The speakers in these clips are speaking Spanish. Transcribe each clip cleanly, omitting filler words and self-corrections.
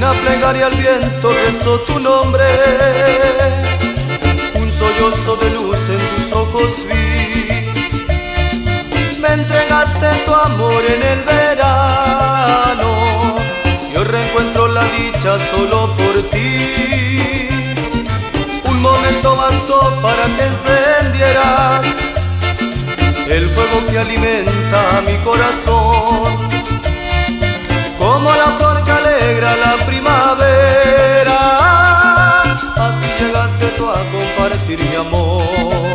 Una plegaria al viento rezó tu nombre, un sollozo de luz en tus ojos vi. Me entregaste tu amor en el verano, yo reencuentro la dicha solo por ti. Un momento bastó para que encendieras el fuego que alimenta mi corazón, como la flor que alegra la primavera. Así llegaste tú a compartir mi amor.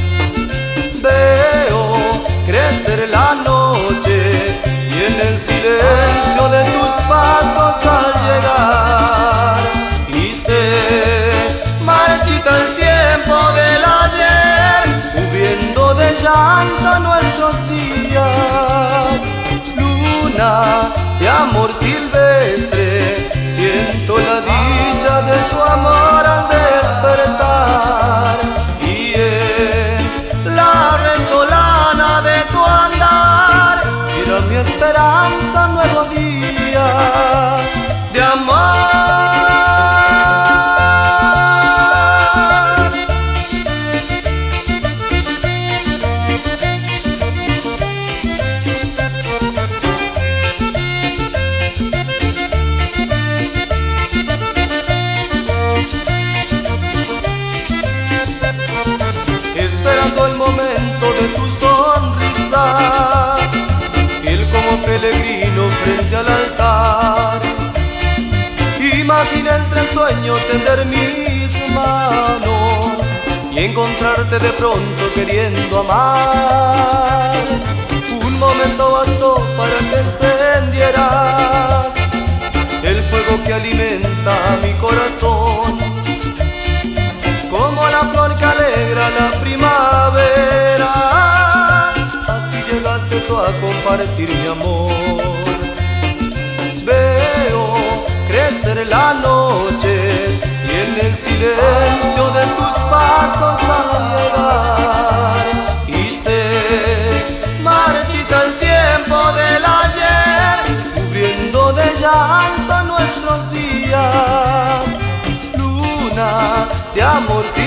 Veo crecer la noche y en el silencio de tus pasos al llegar, y se marchita el tiempo del ayer, cubriendo de llanto nuestros días. Luna de amor silvestre, siento la dicha de tu amor al despertar, y en la resolana de tu andar era mi esperanza, nuevo día de amor. Esperando el momento de tu sonrisa, fiel como peregrino frente al altar, imaginé entre sueños tender mis manos y encontrarte de pronto queriendo amar. Un momento bastó para que encendieras el fuego que alimenta mi corazón, como la flor que alegra la primavera. Así llegaste tú a compartir mi amor. Veo crecer la noche y en el silencio de tus pasos al llegar, y se marchita el tiempo del ayer, cubriendo de llanto nuestros días. Luna de amor